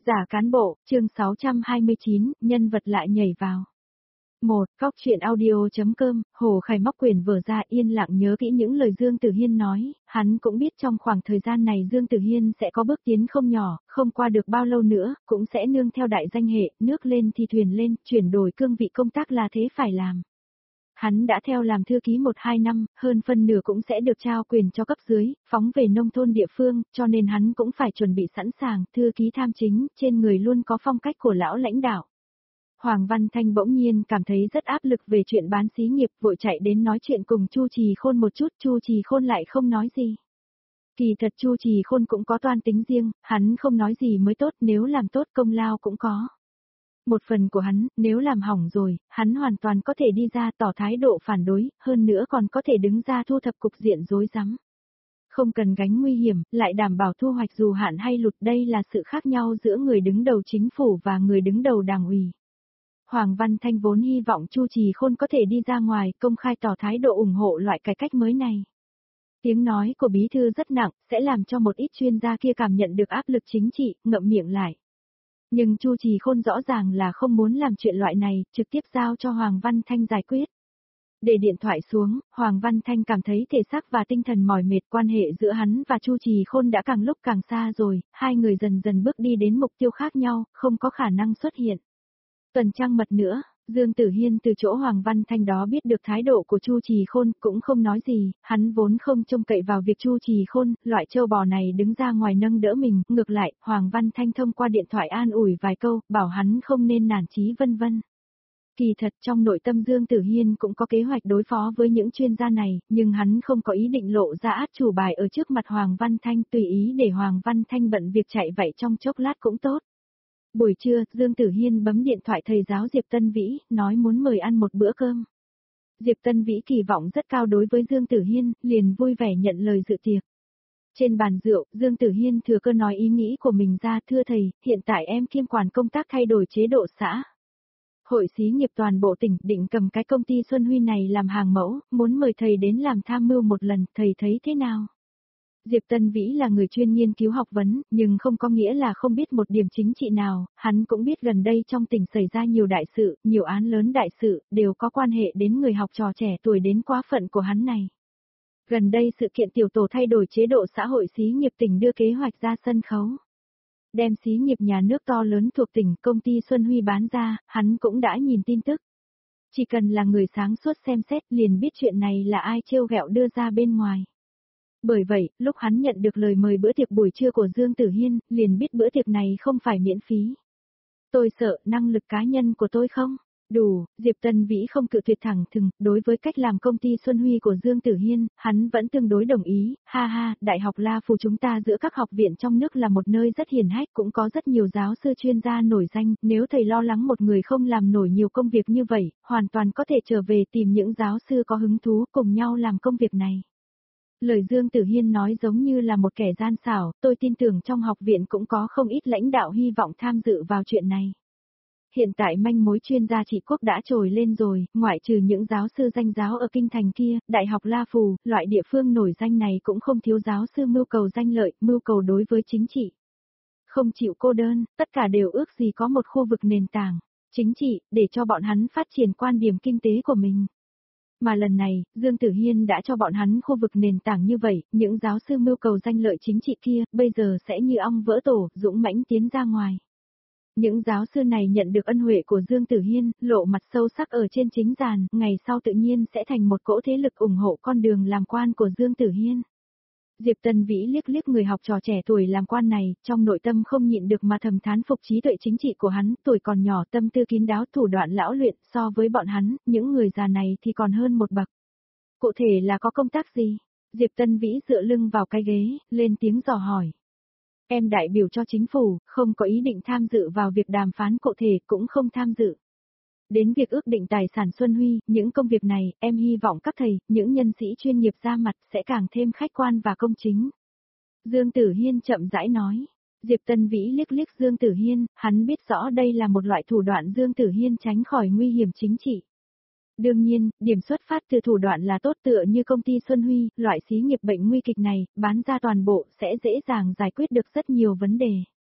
Giả cán bộ, chương 629, nhân vật lại nhảy vào. 1. Cóc truyện audio.com, Hồ Khải móc quyển vở ra yên lặng nhớ kỹ những lời Dương Tử Hiên nói, hắn cũng biết trong khoảng thời gian này Dương Tử Hiên sẽ có bước tiến không nhỏ, không qua được bao lâu nữa, cũng sẽ nương theo đại danh hệ, nước lên thì thuyền lên, chuyển đổi cương vị công tác là thế phải làm. Hắn đã theo làm thư ký 1-2 năm, hơn phân nửa cũng sẽ được trao quyền cho cấp dưới, phóng về nông thôn địa phương, cho nên hắn cũng phải chuẩn bị sẵn sàng, thư ký tham chính, trên người luôn có phong cách của lão lãnh đạo. Hoàng Văn Thanh bỗng nhiên cảm thấy rất áp lực về chuyện bán xí nghiệp, vội chạy đến nói chuyện cùng Chu Trì Khôn một chút, Chu Trì Khôn lại không nói gì. Kỳ thật Chu Trì Khôn cũng có toan tính riêng, hắn không nói gì mới tốt, nếu làm tốt công lao cũng có. Một phần của hắn, nếu làm hỏng rồi, hắn hoàn toàn có thể đi ra tỏ thái độ phản đối, hơn nữa còn có thể đứng ra thu thập cục diện rối rắm. Không cần gánh nguy hiểm, lại đảm bảo thu hoạch dù hạn hay lụt, đây là sự khác nhau giữa người đứng đầu chính phủ và người đứng đầu đảng ủy. Hoàng Văn Thanh vốn hy vọng Chu Trì Khôn có thể đi ra ngoài công khai tỏ thái độ ủng hộ loại cải cách mới này. Tiếng nói của bí thư rất nặng, sẽ làm cho một ít chuyên gia kia cảm nhận được áp lực chính trị, ngậm miệng lại. Nhưng Chu Trì Khôn rõ ràng là không muốn làm chuyện loại này, trực tiếp giao cho Hoàng Văn Thanh giải quyết. Để điện thoại xuống, Hoàng Văn Thanh cảm thấy thể xác và tinh thần mỏi mệt, quan hệ giữa hắn và Chu Trì Khôn đã càng lúc càng xa rồi, hai người dần dần bước đi đến mục tiêu khác nhau, không có khả năng xuất hiện. Tuần trăng mật nữa, Dương Tử Hiên từ chỗ Hoàng Văn Thanh đó biết được thái độ của Chu Trì Khôn, cũng không nói gì, hắn vốn không trông cậy vào việc Chu Trì Khôn, loại trâu bò này đứng ra ngoài nâng đỡ mình, ngược lại, Hoàng Văn Thanh thông qua điện thoại an ủi vài câu, bảo hắn không nên nản chí vân vân. Kỳ thật trong nội tâm Dương Tử Hiên cũng có kế hoạch đối phó với những chuyên gia này, nhưng hắn không có ý định lộ ra át chủ bài ở trước mặt Hoàng Văn Thanh, tùy ý để Hoàng Văn Thanh bận việc chạy vậy trong chốc lát cũng tốt. Buổi trưa, Dương Tử Hiên bấm điện thoại thầy giáo Diệp Tân Vĩ, nói muốn mời ăn một bữa cơm. Diệp Tân Vĩ kỳ vọng rất cao đối với Dương Tử Hiên, liền vui vẻ nhận lời dự tiệc. Trên bàn rượu, Dương Tử Hiên thừa cơ nói ý nghĩ của mình ra, thưa thầy, hiện tại em kiêm quản công tác thay đổi chế độ xã. Hội xí nghiệp toàn bộ tỉnh định cầm cái công ty Xuân Huy này làm hàng mẫu, muốn mời thầy đến làm tham mưu một lần, thầy thấy thế nào? Diệp Tân Vĩ là người chuyên nghiên cứu học vấn, nhưng không có nghĩa là không biết một điểm chính trị nào, hắn cũng biết gần đây trong tỉnh xảy ra nhiều đại sự, nhiều án lớn đại sự, đều có quan hệ đến người học trò trẻ tuổi đến quá phận của hắn này. Gần đây sự kiện tiểu tổ thay đổi chế độ xã hội xí nghiệp tỉnh đưa kế hoạch ra sân khấu. Đem xí nghiệp nhà nước to lớn thuộc tỉnh công ty Xuân Huy bán ra, hắn cũng đã nhìn tin tức. Chỉ cần là người sáng suốt xem xét liền biết chuyện này là ai trêu ghẹo đưa ra bên ngoài. Bởi vậy, lúc hắn nhận được lời mời bữa tiệc buổi trưa của Dương Tử Hiên, liền biết bữa tiệc này không phải miễn phí. Tôi sợ năng lực cá nhân của tôi không đủ, Diệp Tân Vĩ không cự tuyệt thẳng thừng, đối với cách làm công ty Xuân Huy của Dương Tử Hiên, hắn vẫn tương đối đồng ý, ha ha, Đại học La Phù chúng ta giữa các học viện trong nước là một nơi rất hiển hách, cũng có rất nhiều giáo sư chuyên gia nổi danh, nếu thầy lo lắng một người không làm nổi nhiều công việc như vậy, hoàn toàn có thể trở về tìm những giáo sư có hứng thú cùng nhau làm công việc này. Lời Dương Tử Hiên nói giống như là một kẻ gian xảo, tôi tin tưởng trong học viện cũng có không ít lãnh đạo hy vọng tham dự vào chuyện này. Hiện tại manh mối chuyên gia trị quốc đã trồi lên rồi, ngoại trừ những giáo sư danh giáo ở kinh thành kia, Đại học La Phù, loại địa phương nổi danh này cũng không thiếu giáo sư mưu cầu danh lợi, mưu cầu đối với chính trị. Không chịu cô đơn, tất cả đều ước gì có một khu vực nền tảng, chính trị, để cho bọn hắn phát triển quan điểm kinh tế của mình. Mà lần này, Dương Tử Hiên đã cho bọn hắn khu vực nền tảng như vậy, những giáo sư mưu cầu danh lợi chính trị kia, bây giờ sẽ như ong vỡ tổ, dũng mãnh tiến ra ngoài. Những giáo sư này nhận được ân huệ của Dương Tử Hiên, lộ mặt sâu sắc ở trên chính giàn, ngày sau tự nhiên sẽ thành một cỗ thế lực ủng hộ con đường làm quan của Dương Tử Hiên. Diệp Tân Vĩ liếc liếc người học trò trẻ tuổi làm quan này, trong nội tâm không nhịn được mà thầm thán phục trí tuệ chính trị của hắn, tuổi còn nhỏ tâm tư kín đáo thủ đoạn lão luyện, so với bọn hắn, những người già này thì còn hơn một bậc. Cụ thể là có công tác gì? Diệp Tân Vĩ dựa lưng vào cái ghế, lên tiếng dò hỏi. Em đại biểu cho chính phủ, không có ý định tham dự vào việc đàm phán cụ thể, cũng không tham dự. Đến việc ước định tài sản Xuân Huy, những công việc này, em hy vọng các thầy, những nhân sĩ chuyên nghiệp ra mặt sẽ càng thêm khách quan và công chính. Dương Tử Hiên chậm rãi nói. Diệp Tân Vĩ liếc liếc Dương Tử Hiên, hắn biết rõ đây là một loại thủ đoạn Dương Tử Hiên tránh khỏi nguy hiểm chính trị. Đương nhiên, điểm xuất phát từ thủ đoạn là tốt tựa như công ty Xuân Huy, loại xí nghiệp bệnh nguy kịch này, bán ra toàn bộ sẽ dễ dàng giải quyết được rất nhiều vấn đề.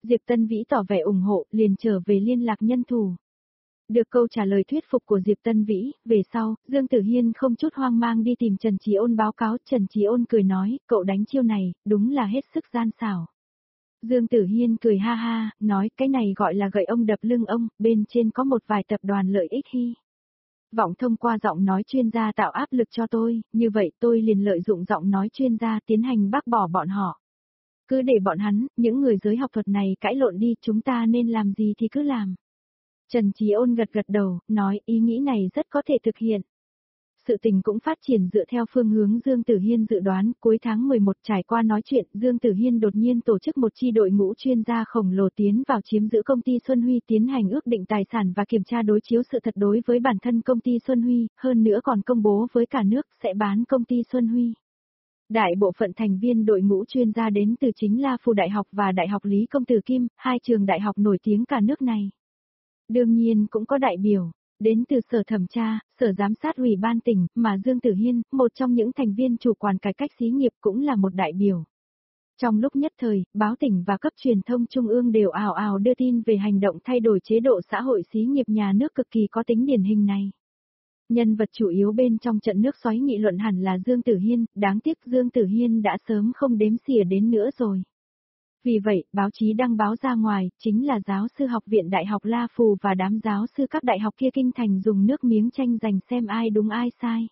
Diệp Tân Vĩ tỏ vẻ ủng hộ, liền trở về liên lạc nhân thủ. Được câu trả lời thuyết phục của Diệp Tân Vĩ, về sau, Dương Tử Hiên không chút hoang mang đi tìm Trần Trí Ôn báo cáo, Trần Trí Ôn cười nói, cậu đánh chiêu này, đúng là hết sức gian xảo. Dương Tử Hiên cười ha ha, nói cái này gọi là gậy ông đập lưng ông, bên trên có một vài tập đoàn lợi ích hy vọng thông qua giọng nói chuyên gia tạo áp lực cho tôi, như vậy tôi liền lợi dụng giọng nói chuyên gia tiến hành bác bỏ bọn họ. Cứ để bọn hắn, những người giới học thuật này cãi lộn đi, chúng ta nên làm gì thì cứ làm. Trần Trí Ôn gật gật đầu, nói ý nghĩ này rất có thể thực hiện. Sự tình cũng phát triển dựa theo phương hướng Dương Tử Hiên dự đoán, cuối tháng 11 trải qua nói chuyện, Dương Tử Hiên đột nhiên tổ chức một chi đội ngũ chuyên gia khổng lồ tiến vào chiếm giữ công ty Xuân Huy, tiến hành ước định tài sản và kiểm tra đối chiếu sự thật đối với bản thân công ty Xuân Huy, hơn nữa còn công bố với cả nước sẽ bán công ty Xuân Huy. Đại bộ phận thành viên đội ngũ chuyên gia đến từ chính La Phù Đại học và Đại học Lý Công Tử Kim, hai trường đại học nổi tiếng cả nước này. Đương nhiên cũng có đại biểu đến từ sở thẩm tra, sở giám sát ủy ban tỉnh, mà Dương Tử Hiên, một trong những thành viên chủ quản cải cách xí nghiệp cũng là một đại biểu. Trong lúc nhất thời, báo tỉnh và cấp truyền thông trung ương đều ào ào đưa tin về hành động thay đổi chế độ xã hội xí nghiệp nhà nước cực kỳ có tính điển hình này. Nhân vật chủ yếu bên trong trận nước xoáy nghị luận hẳn là Dương Tử Hiên, đáng tiếc Dương Tử Hiên đã sớm không đếm xỉa đến nữa rồi. Vì vậy, báo chí đăng báo ra ngoài, chính là giáo sư học viện Đại học La Phù và đám giáo sư các đại học kia kinh thành dùng nước miếng tranh giành xem ai đúng ai sai.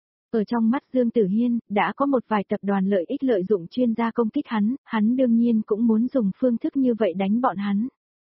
Ở trong mắt Dương Tử Hiên, đã có một vài tập đoàn lợi ích lợi dụng chuyên gia công kích hắn đương nhiên cũng muốn dùng phương thức như vậy đánh bọn hắn.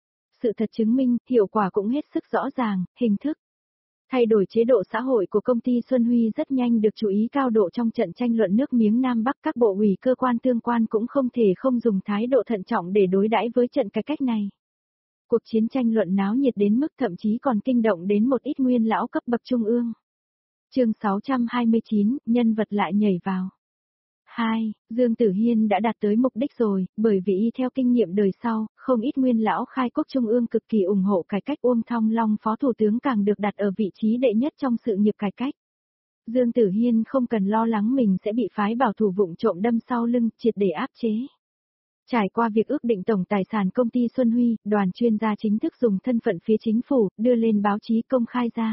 Sự thật chứng minh, hiệu quả cũng hết sức rõ ràng, hình thức. Thay đổi chế độ xã hội của công ty Xuân Huy rất nhanh được chú ý cao độ trong trận tranh luận nước miếng Nam Bắc, các bộ ủy cơ quan tương quan cũng không thể không dùng thái độ thận trọng để đối đãi với trận cải cách này. Cuộc chiến tranh luận náo nhiệt đến mức thậm chí còn kinh động đến một ít nguyên lão cấp bậc trung ương. Chương 629, nhân vật lại nhảy vào. 2. Dương Tử Hiên đã đạt tới mục đích rồi, bởi vì y theo kinh nghiệm đời sau, không ít nguyên lão khai quốc trung ương cực kỳ ủng hộ cải cách. Uông Thong Long phó thủ tướng càng được đặt ở vị trí đệ nhất trong sự nghiệp cải cách. Dương Tử Hiên không cần lo lắng mình sẽ bị phái bảo thủ vụng trộm đâm sau lưng, triệt để áp chế. Trải qua việc ước định tổng tài sản công ty Xuân Huy, đoàn chuyên gia chính thức dùng thân phận phía chính phủ, đưa lên báo chí công khai ra.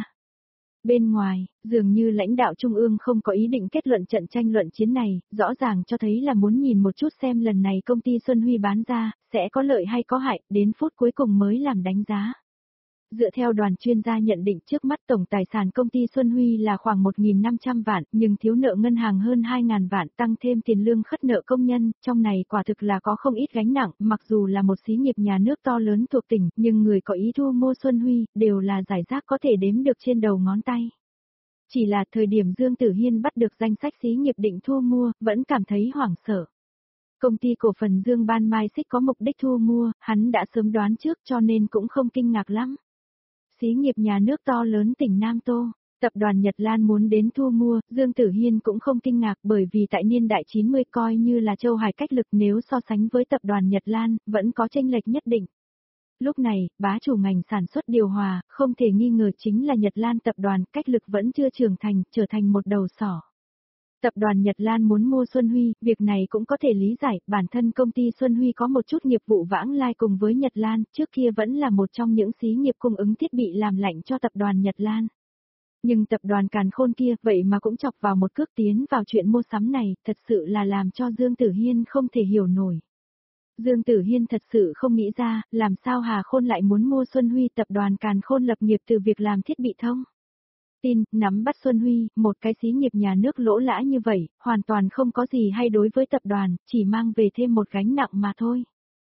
Bên ngoài, dường như lãnh đạo trung ương không có ý định kết luận trận tranh luận chiến này, rõ ràng cho thấy là muốn nhìn một chút xem lần này công ty Xuân Huy bán ra, sẽ có lợi hay có hại, đến phút cuối cùng mới làm đánh giá. Dựa theo đoàn chuyên gia nhận định trước mắt tổng tài sản công ty Xuân Huy là khoảng 1.500 vạn, nhưng thiếu nợ ngân hàng hơn 2.000 vạn, tăng thêm tiền lương khất nợ công nhân, trong này quả thực là có không ít gánh nặng, mặc dù là một xí nghiệp nhà nước to lớn thuộc tỉnh, nhưng người có ý thu mua Xuân Huy, đều là giải rác có thể đếm được trên đầu ngón tay. Chỉ là thời điểm Dương Tử Hiên bắt được danh sách xí nghiệp định thu mua, vẫn cảm thấy hoảng sợ. Công ty cổ phần Dương Ban Mai Xích có mục đích thu mua, hắn đã sớm đoán trước cho nên cũng không kinh ngạc lắm. Xí nghiệp nhà nước to lớn tỉnh Nam Tô, tập đoàn Nhật Lan muốn đến thu mua, Dương Tử Hiên cũng không kinh ngạc bởi vì tại niên đại 90 coi như là châu hải cách lực nếu so sánh với tập đoàn Nhật Lan, vẫn có chênh lệch nhất định. Lúc này, bá chủ ngành sản xuất điều hòa, không thể nghi ngờ chính là Nhật Lan tập đoàn, cách lực vẫn chưa trưởng thành, trở thành một đầu sỏ. Tập đoàn Nhật Lan muốn mua Xuân Huy, việc này cũng có thể lý giải, bản thân công ty Xuân Huy có một chút nghiệp vụ vãng lai cùng với Nhật Lan, trước kia vẫn là một trong những xí nghiệp cung ứng thiết bị làm lạnh cho tập đoàn Nhật Lan. Nhưng tập đoàn càn khôn kia, vậy mà cũng chọc vào một cước tiến vào chuyện mua sắm này, thật sự là làm cho Dương Tử Hiên không thể hiểu nổi. Dương Tử Hiên thật sự không nghĩ ra, làm sao Hà Khôn lại muốn mua Xuân Huy, tập đoàn càn khôn lập nghiệp từ việc làm thiết bị thông tin, nắm bắt Xuân Huy, một cái xí nghiệp nhà nước lỗ lã như vậy, hoàn toàn không có gì hay đối với tập đoàn, chỉ mang về thêm một gánh nặng mà thôi.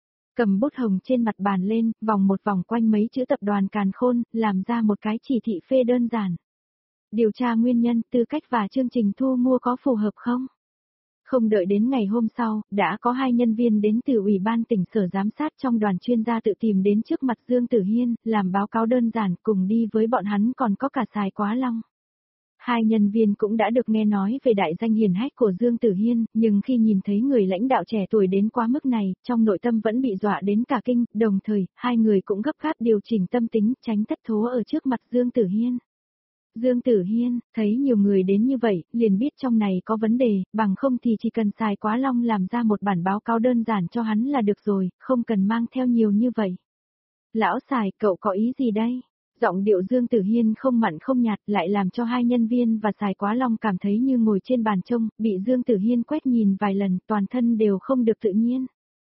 Cầm bút hồng trên mặt bàn lên, vòng một vòng quanh mấy chữ tập đoàn càn khôn, làm ra một cái chỉ thị phê đơn giản. Điều tra nguyên nhân, tư cách và chương trình thu mua có phù hợp không? Không đợi đến ngày hôm sau, đã có hai nhân viên đến từ Ủy ban tỉnh sở giám sát trong đoàn chuyên gia tự tìm đến trước mặt Dương Tử Hiên, làm báo cáo đơn giản, cùng đi với bọn hắn còn có cả Sài Quá Long. Hai nhân viên cũng đã được nghe nói về đại danh hiển hách của Dương Tử Hiên, nhưng khi nhìn thấy người lãnh đạo trẻ tuổi đến quá mức này, trong nội tâm vẫn bị dọa đến cả kinh, đồng thời, hai người cũng gấp gáp điều chỉnh tâm tính, tránh thất thố ở trước mặt Dương Tử Hiên. Dương Tử Hiên, thấy nhiều người đến như vậy, liền biết trong này có vấn đề, bằng không thì chỉ cần Sài Quá Long làm ra một bản báo cáo đơn giản cho hắn là được rồi, không cần mang theo nhiều như vậy. Lão Sài, cậu có ý gì đây? Giọng điệu Dương Tử Hiên không mặn không nhạt lại làm cho hai nhân viên và Sài Quá Long cảm thấy như ngồi trên bàn trông, bị Dương Tử Hiên quét nhìn vài lần, toàn thân đều không được tự nhiên.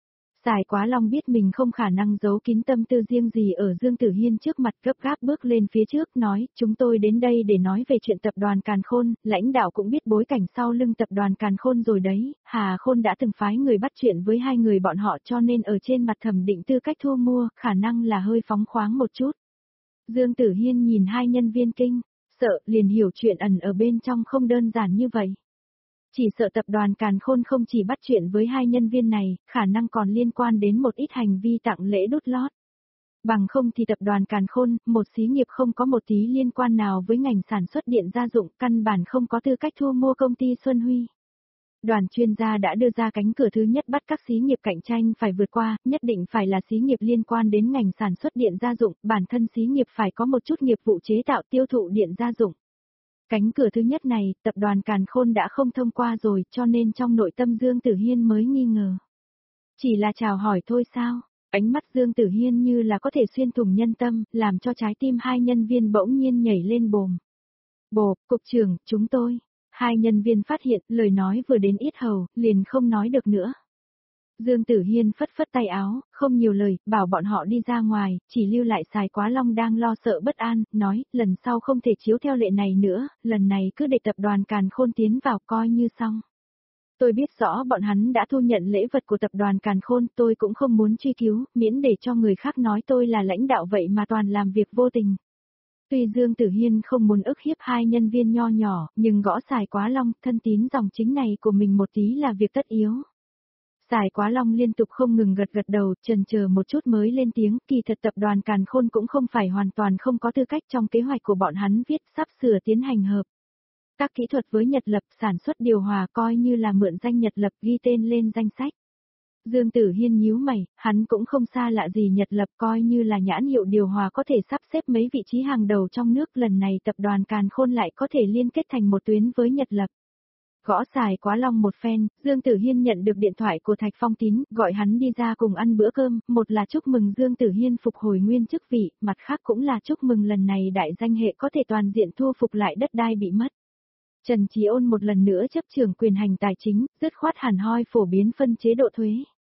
Sài Quá Long biết mình không khả năng giấu kín tâm tư riêng gì ở Dương Tử Hiên trước mặt, gấp gáp bước lên phía trước nói, chúng tôi đến đây để nói về chuyện tập đoàn Càn Khôn, lãnh đạo cũng biết bối cảnh sau lưng tập đoàn Càn Khôn rồi đấy, Hà Khôn đã từng phái người bắt chuyện với hai người bọn họ cho nên ở trên mặt thẩm định tư cách thu mua, khả năng là hơi phóng khoáng một chút. Dương Tử Hiên nhìn hai nhân viên kinh, sợ liền hiểu chuyện ẩn ở bên trong không đơn giản như vậy. Chỉ sợ tập đoàn Càn Khôn không chỉ bắt chuyện với hai nhân viên này, khả năng còn liên quan đến một ít hành vi tặng lễ đút lót. Bằng không thì tập đoàn Càn Khôn, một xí nghiệp không có một tí liên quan nào với ngành sản xuất điện gia dụng, căn bản không có tư cách thu mua công ty Xuân Huy. Đoàn chuyên gia đã đưa ra cánh cửa thứ nhất bắt các xí nghiệp cạnh tranh phải vượt qua, nhất định phải là xí nghiệp liên quan đến ngành sản xuất điện gia dụng, bản thân xí nghiệp phải có một chút nghiệp vụ chế tạo tiêu thụ điện gia dụng. Cánh cửa thứ nhất này, tập đoàn Càn Khôn đã không thông qua rồi, cho nên trong nội tâm Dương Tử Hiên mới nghi ngờ. Chỉ là chào hỏi thôi sao? Ánh mắt Dương Tử Hiên như là có thể xuyên thủng nhân tâm, làm cho trái tim hai nhân viên bỗng nhiên nhảy lên bồm. Bộp, cục trưởng, chúng tôi. Hai nhân viên phát hiện, lời nói vừa đến yết hầu, liền không nói được nữa. Dương Tử Hiên phất phất tay áo, không nhiều lời, bảo bọn họ đi ra ngoài, chỉ lưu lại Sài Quá Long đang lo sợ bất an, nói, lần sau không thể chiếu theo lệ này nữa, lần này cứ để tập đoàn Càn Khôn tiến vào coi như xong. Tôi biết rõ bọn hắn đã thu nhận lễ vật của tập đoàn Càn Khôn, tôi cũng không muốn truy cứu, miễn để cho người khác nói tôi là lãnh đạo vậy mà toàn làm việc vô tình. Tuy Dương Tử Hiên không muốn ức hiếp hai nhân viên nho nhỏ, nhưng gõ Sài Quá Long, thân tín dòng chính này của mình một tí là việc tất yếu. Sài Quá Long liên tục không ngừng gật gật đầu, chần chờ một chút mới lên tiếng, kỳ thật tập đoàn Càn Khôn cũng không phải hoàn toàn không có tư cách trong kế hoạch của bọn hắn viết sắp sửa tiến hành hợp. Các kỹ thuật với Nhật Lập sản xuất điều hòa coi như là mượn danh Nhật Lập ghi tên lên danh sách. Dương Tử Hiên nhíu mày, hắn cũng không xa lạ gì Nhật Lập coi như là nhãn hiệu điều hòa có thể sắp xếp mấy vị trí hàng đầu trong nước, lần này tập đoàn Càn Khôn lại có thể liên kết thành một tuyến với Nhật Lập. Gõ Sài Quá Long một phen, Dương Tử Hiên nhận được điện thoại của Thạch Phong Tín, gọi hắn đi ra cùng ăn bữa cơm, một là chúc mừng Dương Tử Hiên phục hồi nguyên chức vị, mặt khác cũng là chúc mừng lần này đại danh hệ có thể toàn diện thu phục lại đất đai bị mất. Trần Chí Ôn một lần nữa chấp trưởng quyền hành tài chính, dứt khoát hẳn hoi phổ biến phân chế độ thuế.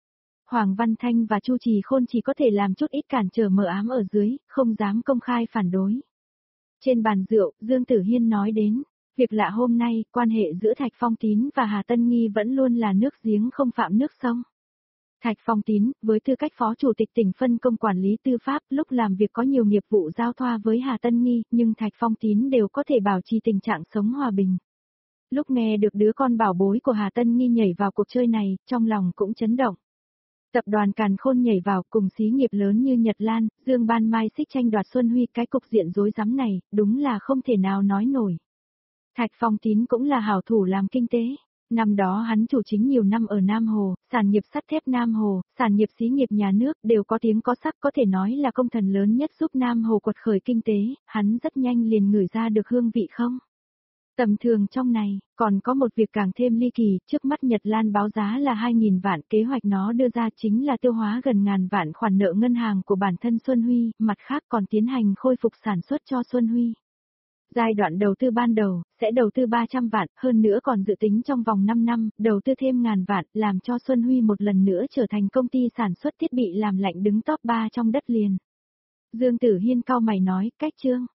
Hoàng Văn Thanh và Chu Trì Khôn chỉ có thể làm chút ít cản trở mờ ám ở dưới, không dám công khai phản đối. Trên bàn rượu, Dương Tử Hiên nói đến, việc lạ hôm nay, quan hệ giữa Thạch Phong Tín và Hà Tân Nghi vẫn luôn là nước giếng không phạm nước sông. Thạch Phong Tín, với tư cách phó chủ tịch tỉnh phân công quản lý tư pháp, lúc làm việc có nhiều nghiệp vụ giao thoa với Hà Tân Nghi, nhưng Thạch Phong Tín đều có thể bảo trì tình trạng sống hòa bình. Lúc nghe được đứa con bảo bối của Hà Tân Nghi nhảy vào cuộc chơi này, trong lòng cũng chấn động. Tập đoàn Càn Khôn nhảy vào cùng xí nghiệp lớn như Nhật Lan, Dương Ban Mai xích tranh đoạt Xuân Huy, cái cục diện rối rắm này, đúng là không thể nào nói nổi. Thạch Phong Tín cũng là hảo thủ làm kinh tế. Năm đó hắn chủ chính nhiều năm ở Nam Hồ, sản nghiệp sắt thép Nam Hồ, sản nghiệp xí nghiệp nhà nước đều có tiếng có sắc, có thể nói là công thần lớn nhất giúp Nam Hồ quật khởi kinh tế, hắn rất nhanh liền ngửi ra được hương vị không? Tầm thường trong này, còn có một việc càng thêm ly kỳ, trước mắt Nhật Lan báo giá là 2.000 vạn, kế hoạch nó đưa ra chính là tiêu hóa gần ngàn vạn khoản nợ ngân hàng của bản thân Xuân Huy, mặt khác còn tiến hành khôi phục sản xuất cho Xuân Huy. Giai đoạn đầu tư ban đầu, sẽ đầu tư 300 vạn, hơn nữa còn dự tính trong vòng 5 năm, đầu tư thêm ngàn vạn, làm cho Xuân Huy một lần nữa trở thành công ty sản xuất thiết bị làm lạnh đứng top 3 trong đất liền. Dương Tử Hiên cau mày nói, cách chương.